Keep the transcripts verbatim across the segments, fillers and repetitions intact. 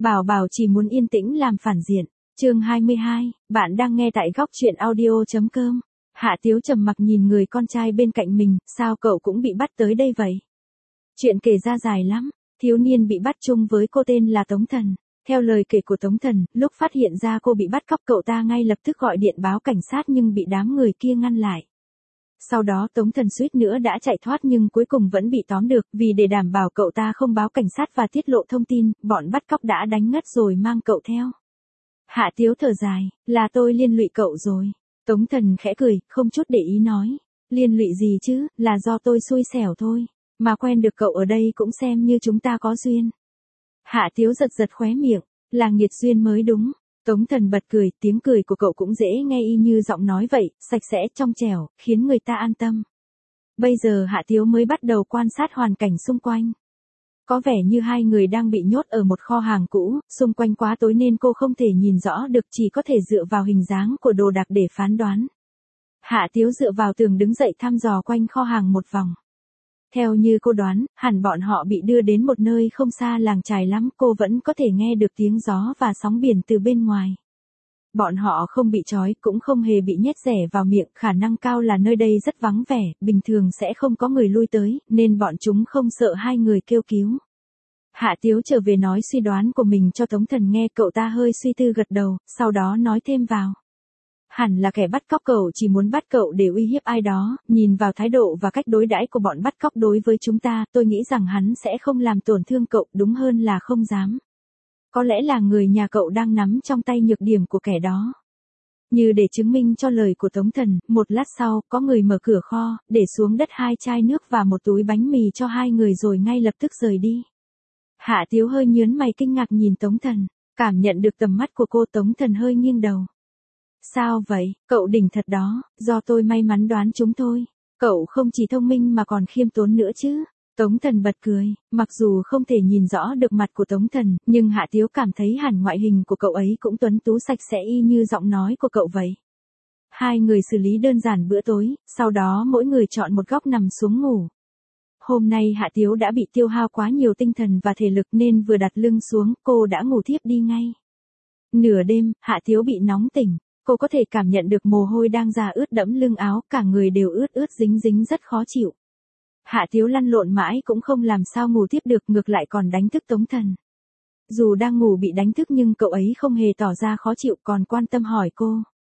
Bảo Bảo chỉ muốn yên tĩnh làm phản diện. Chương hai mươi hai, bạn đang nghe tại góc truyện audio chấm com. Hạ Tiếu trầm mặc nhìn người con trai bên cạnh mình, sao cậu cũng bị bắt tới đây vậy? Chuyện kể ra dài lắm, thiếu niên bị bắt chung với cô tên là Tống Thần. Theo lời kể của Tống Thần, lúc phát hiện ra cô bị bắt cóc cậu ta ngay lập tức gọi điện báo cảnh sát nhưng bị đám người kia ngăn lại. Sau đó Tống Thần suýt nữa đã chạy thoát nhưng cuối cùng vẫn bị tóm được, vì để đảm bảo cậu ta không báo cảnh sát và tiết lộ thông tin, bọn bắt cóc đã đánh ngất rồi mang cậu theo. Hạ Tiếu thở dài, là tôi liên lụy cậu rồi. Tống Thần khẽ cười, không chút để ý nói, liên lụy gì chứ, là do tôi xui xẻo thôi, mà quen được cậu ở đây cũng xem như chúng ta có duyên. Hạ Tiếu giật giật khóe miệng, là nghiệt duyên mới đúng. Tống Thần bật cười, tiếng cười của cậu cũng dễ nghe y như giọng nói vậy, sạch sẽ trong trẻo, khiến người ta an tâm. Bây giờ Hạ Tiếu mới bắt đầu quan sát hoàn cảnh xung quanh. Có vẻ như hai người đang bị nhốt ở một kho hàng cũ, xung quanh quá tối nên cô không thể nhìn rõ được, chỉ có thể dựa vào hình dáng của đồ đạc để phán đoán. Hạ Tiếu dựa vào tường đứng dậy thăm dò quanh kho hàng một vòng. Theo như cô đoán, hẳn bọn họ bị đưa đến một nơi không xa làng chài lắm, cô vẫn có thể nghe được tiếng gió và sóng biển từ bên ngoài. Bọn họ không bị trói, cũng không hề bị nhét rẻ vào miệng, khả năng cao là nơi đây rất vắng vẻ, bình thường sẽ không có người lui tới, nên bọn chúng không sợ hai người kêu cứu. Hạ Tiếu trở về nói suy đoán của mình cho Tống Thần nghe, cậu ta hơi suy tư gật đầu, sau đó nói thêm vào. Hẳn là kẻ bắt cóc cậu chỉ muốn bắt cậu để uy hiếp ai đó, nhìn vào thái độ và cách đối đãi của bọn bắt cóc đối với chúng ta, tôi nghĩ rằng hắn sẽ không làm tổn thương cậu, đúng hơn là không dám. Có lẽ là người nhà cậu đang nắm trong tay nhược điểm của kẻ đó. Như để chứng minh cho lời của Tống Thần, một lát sau, có người mở cửa kho, để xuống đất hai chai nước và một túi bánh mì cho hai người rồi ngay lập tức rời đi. Hạ Tiếu hơi nhớn mày kinh ngạc nhìn Tống Thần, cảm nhận được tầm mắt của cô. Tống Thần hơi nghiêng đầu. Sao vậy, cậu đỉnh thật đó, do tôi may mắn đoán chúng thôi. Cậu không chỉ thông minh mà còn khiêm tốn nữa chứ. Tống Thần bật cười, mặc dù không thể nhìn rõ được mặt của Tống Thần, nhưng Hạ Tiếu cảm thấy hẳn ngoại hình của cậu ấy cũng tuấn tú sạch sẽ y như giọng nói của cậu vậy. Hai người xử lý đơn giản bữa tối, sau đó mỗi người chọn một góc nằm xuống ngủ. Hôm nay Hạ Tiếu đã bị tiêu hao quá nhiều tinh thần và thể lực nên vừa đặt lưng xuống, cô đã ngủ thiếp đi ngay. Nửa đêm, Hạ Tiếu bị nóng tỉnh, cô có thể cảm nhận được mồ hôi đang ra ướt đẫm lưng áo, cả người đều ướt ướt dính dính rất khó chịu. Hạ Tiếu lăn lộn mãi cũng không làm sao ngủ tiếp được, ngược lại còn đánh thức Tống Thần. Dù đang ngủ bị đánh thức nhưng cậu ấy không hề tỏ ra khó chịu, còn quan tâm hỏi cô.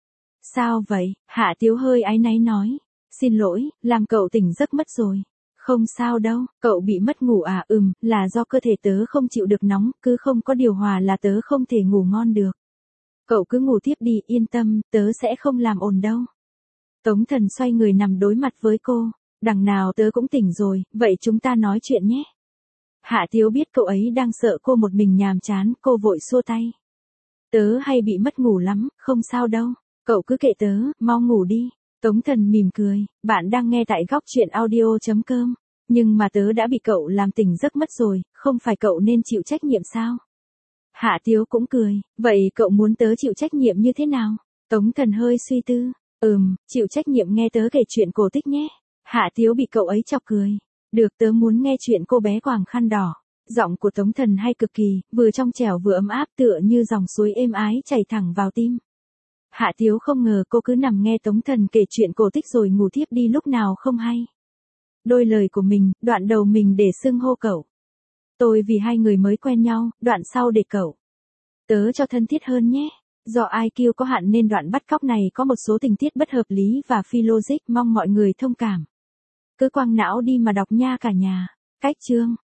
Sao vậy? Hạ Tiếu hơi áy náy nói. Xin lỗi, làm cậu tỉnh giấc mất rồi. Không sao đâu, cậu bị mất ngủ à? Ừm, là do cơ thể tớ không chịu được nóng, cứ không có điều hòa là tớ không thể ngủ ngon được. Cậu cứ ngủ tiếp đi, yên tâm, tớ sẽ không làm ồn đâu. Tống Thần xoay người nằm đối mặt với cô. Đằng nào tớ cũng tỉnh rồi, vậy chúng ta nói chuyện nhé. Hạ Tiếu biết cậu ấy đang sợ cô một mình nhàm chán, cô vội xua tay. Tớ hay bị mất ngủ lắm, không sao đâu, cậu cứ kệ tớ, mau ngủ đi. Tống Thần mỉm cười, bạn đang nghe tại góc truyện audio chấm com. Nhưng mà tớ đã bị cậu làm tỉnh giấc mất rồi, không phải cậu nên chịu trách nhiệm sao? Hạ Tiếu cũng cười, vậy cậu muốn tớ chịu trách nhiệm như thế nào? Tống Thần hơi suy tư, ừm, chịu trách nhiệm nghe tớ kể chuyện cổ tích nhé. Hạ Tiếu bị cậu ấy chọc cười. Được, tớ muốn nghe chuyện cô bé quàng khăn đỏ. Giọng của Tống Thần hay cực kỳ, vừa trong trẻo vừa ấm áp tựa như dòng suối êm ái chảy thẳng vào tim. Hạ Tiếu không ngờ cô cứ nằm nghe Tống Thần kể chuyện cổ tích rồi ngủ thiếp đi lúc nào không hay. Đôi lời của mình, đoạn đầu mình để xưng hô cậu. Tôi vì hai người mới quen nhau, đoạn sau để cậu. Tớ cho thân thiết hơn nhé. Do i kiu có hạn nên đoạn bắt cóc này có một số tình tiết bất hợp lý và phi logic, mong mọi người thông cảm. Cứ quăng não đi mà đọc nha cả nhà. Cách chương